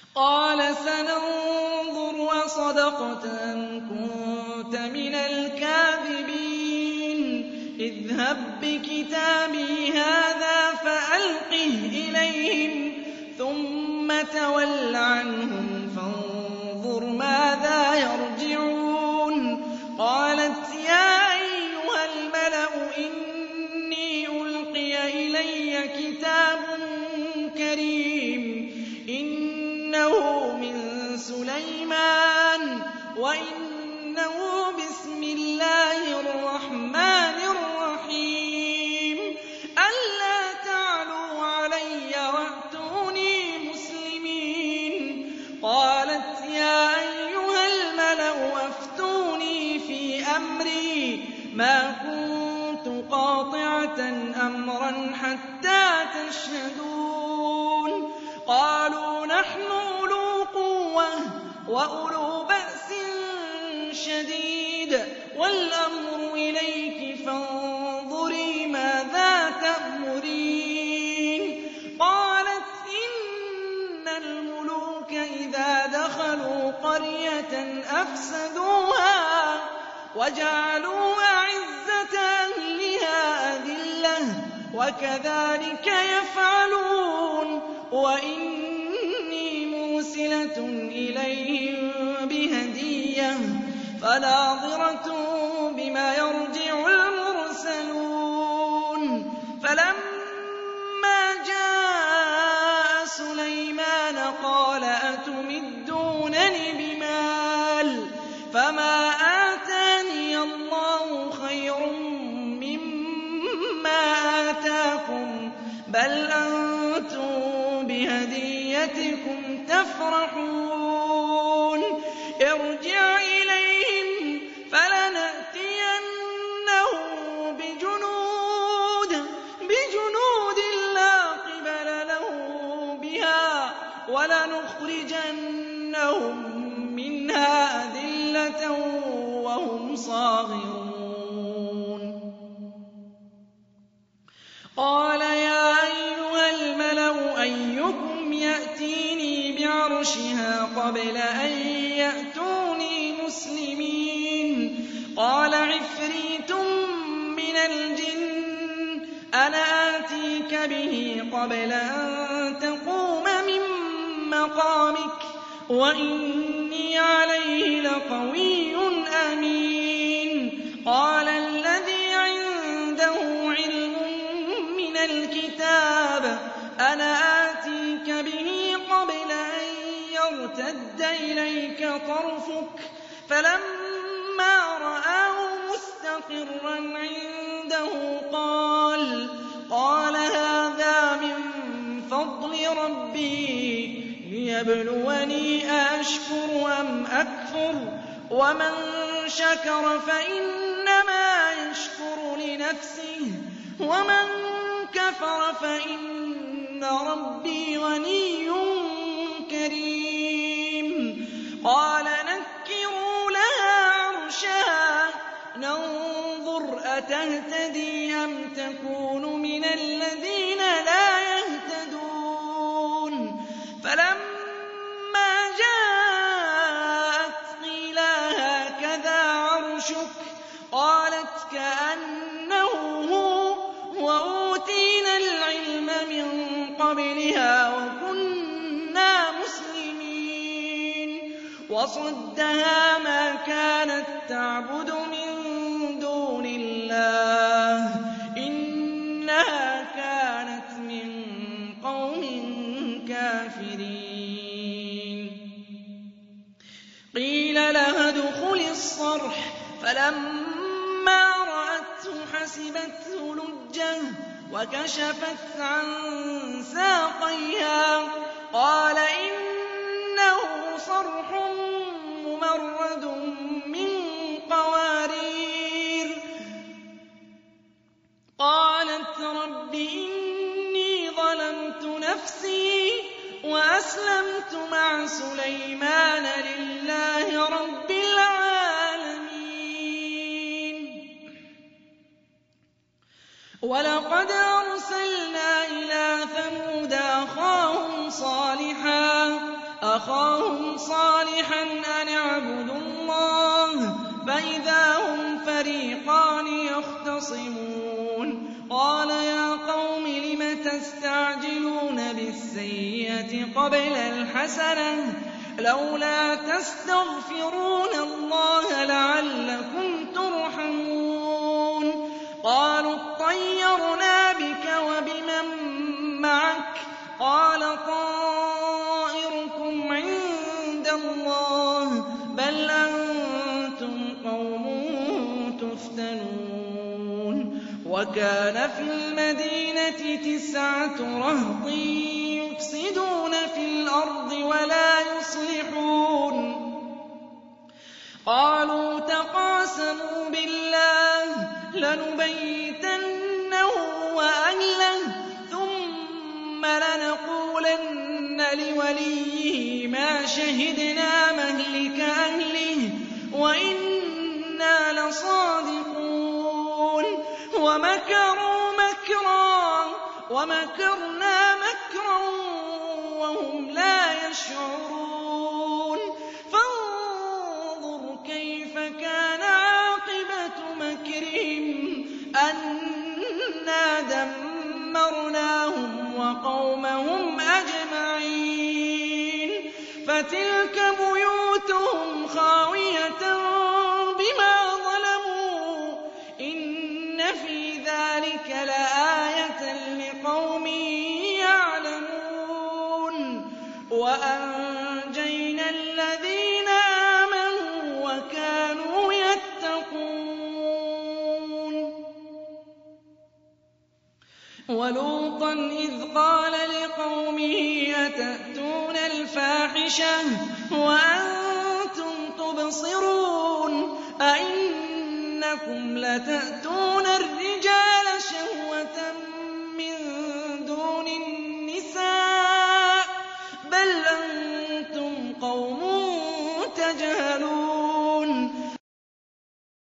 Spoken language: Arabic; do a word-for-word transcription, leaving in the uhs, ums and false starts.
قَالَ سَنَنظُرُ أَصَدَقْتَ أَمْ كُنتَ مِنَ الْكَاذِبِينَ اذْهَب بِّكِتَابِي هَٰذَا فَأَلْقِهْ إِلَيْهِمْ ثُمَّ تَوَلَّ عَنْهُمْ فَانظُرْ مَاذَا يَرْجِعُونَ قَالَتْ يَا أَيُّهَا الْمَلَأُ إِنِّي أُلْقِيَ إِلَيَّ كِتَابٌ كَرِيمٌ إِنَّهُ مِن سُلَيْمَانَ وَإِنَّهُ بِسْمِ اللَّهِ الرَّحْمَٰنِ الرَّحِيمِ أَلَّا تَعْلُوا عَلَيَّ وَأْتُونِي مُسْلِمِينَ قَالَتْ يَا أَيُّهَا الْمَلَأُ أَفْتُونِي فِي أَمْرِي مَا كُنتُ قَاطِعَةً أَمْرًا حَتَّىٰ تَشْهَدُونِ قَالُوا نَحْنُ أُولُو قُوَّةٍ وَأُولُو بَأْسٍ شَدِيدٍ وَالْأَمْرُ إِلَيْكِ فَانظُرِي مَاذَا تَأْمُرِينَ قَالَتْ إِنَّ الْمُلُوكَ إِذَا دَخَلُوا قَرْيَةً أَفْسَدُوهَا وَجَعَلُوا أَعِزَّةَ أَهْلِهَا أَذِلَّةً وَكَذَٰلِكَ يَفْعَلُونَ وَإِنِّي مُرْسِلَةٌ إِلَيْهِم بِهَدِيَّةٍ فَنَاظِرَةٌ بِمَ يَرْجِعُ الْمُرْسَلُونَ فَلَمَّا جَاءَ سُلَيْمَانَ قَالَ أَتُمِدُّونَنِ بِمَالٍ فَمَا آتَانِيَ اللَّهُ خَيْرٌ مِّمَّا آتَاكُم بَلْ أَنتُم بِهَدِيَّتِكُمْ تَفْرَحُونَ ارْجِعْ إِلَيْهِمْ فَلَنَأْتِيَنَّهُم بِجُنُودٍ لَّا قِبَلَ لَهُم بِهَا وَلَنُخْرِجَنَّهُم مِّنْهَا أَذِلَّةً وَهُمْ صَاغِرُونَ قَالَ يَا أَيُّهَا الْمَلَأُ أَيُّكُمْ يَأْتِينِي بِعَرْشِهَا قَبْلَ أَن يَأْتُونِي مُسْلِمِينَ قَالَ عِفْرِيتٌ مِّنَ الْجِنِّ أَنَا آتِيكَ بِهِ قَبْلَ أَن تَقُومَ مِن مَّقَامِكَ وَإِنِّي عَلَيْهِ لَقَوِيٌّ أَمِينٌ قَالَ الَّذِي عِندَهُ عِلْمٌ مِّنَ الْكِتَابِ أَنَا آتِيكَ بِهِ قَبْلَ أَن يَرْتَدَّ إِلَيْكَ طَرْفُكَ فَلَمَّا رَآهُ مُسْتَقِرًّا عِندَهُ قَالَ هَٰذَا مِن فَضْلِ رَبِّي لِيَبْلُوَنِي أَأَشْكُرُ أَمْ أَكْفُرُ وَمَن شَكَرَ فَإِنَّمَا يَشْكُرُ لِنَفْسِهِ وَمَن كَفَرَ فَإِنَّ رَبِّي غَنِيٌّ كَرِيمٌ قَالَ نَكِّرُوا لَهَا عَرْشَهَا نَنظُرْ أَتَهْتَدِي أَمْ تَكُونُ مِنَ الَّذِينَ لَا يَهْتَدُونَ فَلَمَّا جَاءَتْ قِيلَ هَٰكَذَا عَرْشُكِ قَالَتْ كَأَنَّهُ هُوَ وَأُوتِينَا الْعِلْمَ مِن قَبْلِهَا وَكُنَّا مُسْلِمِينَ وَصَدَّهَا مَا كَانَت تَّعْبُدُ مِن دُونِ اللَّهِ إِنَّهَا كَانَتْ مِن قَوْمٍ كَافِرِينَ قِيلَ لَهَا ادْخُلِي الصَّرْحَ فَلَمَّا رَأَتْهُ حَسِبَتْهُ لُجَّةً وَكَشَفَتْ عَن سَاقَيْهَا قَالَ إِنَّهُ صَرْحٌ مُّمَرَّدٌ مِّن قَوَارِيرَ قَالَتْ رَبِّ إِنِّي ظَلَمْتُ نَفْسِي وَأَسْلَمْتُ مَعَ سُلَيْمَانَ لِلَّهِ رَبِّ الْعَالَمِينَ وَلَقَدْ أَرْسَلْنَا إِلَىٰ ثَمُودَ أَخَاهُمْ صَالِحًا أَخَاهُمْ صَالِحًا أَنِ اعْبُدُوا اللَّهَ فَإِذَا هُمْ فَرِيقَانِ يَخْتَصِمُونَ قَالَ يَا قَوْمِ لِمَ تَسْتَعْجِلُونَ بِالسَّيِّئَةِ قَبْلَ الْحَسَنَةِ ۖ لَوْلَا تَسْتَغْفِرُونَ اللَّهَ لَعَلَّكُمْ تُرْحَمُونَ قَالُوا اطَّيَّرْنَا بِكَ وَبِمَن مَّعَكَ ۚ قَالَ طَائِرُكُمْ عِندَ اللَّهِ ۖ بَلْ أَنتُمْ قَوْمٌ تُفْتَنُونَ وَكَانَ فِي الْمَدِينَةِ تِسْعَةُ رَهْطٍ يُفْسِدُونَ فِي الْأَرْضِ وَلَا يُصْلِحُونَ قَالُوا تَقَاسَمُوا بِاللَّهِ لَنُبَيِّتَنَّهُ وَأَهْلَهُ ثُمَّ لَنَقُولَنَّ لِوَلِيِّهِ مَا شَهِدْنَا مَهْلِكَ أَهْلِهِ وَإِنَّا لَصَادِقُونَ وَمَكَرُوا مَكْرًا وَمَكَرْنَا مَكْرًا وَهُمْ لَا يَشْعُرُونَ فَانظُرْ كَيْفَ كَانَ عَاقِبَةُ مَكْرِهِمْ أَنَّا دَمَّرْنَاهُمْ وَقَوْمَهُمْ أَجْمَعِينَ فَتِلْكَ بُيُوتُهُمْ خَاوِيَةً بِمَا ظَلَمُوا ۗ إِنَّ فِي ذَٰلِكَ لَآيَةً لِّقَوْمٍ يَعْلَمُونَ وَأَنجَيْنَا الَّذِينَ آمَنُوا وَكَانُوا يَتَّقُونَ وَلُوطًا إِذْ قَالَ لِقَوْمِهِ أَتَأْتُونَ الْفَاحِشَةَ وَأَنتُمْ تُبْصِرُونَ أَئِنَّكُمْ لَتَأْتُونَ الرِّجَالَ شَهْوَةً مِّن دُونِ النِّسَاءِ ۚ بَلْ أَنتُمْ قَوْمٌ تَجْهَلُونَ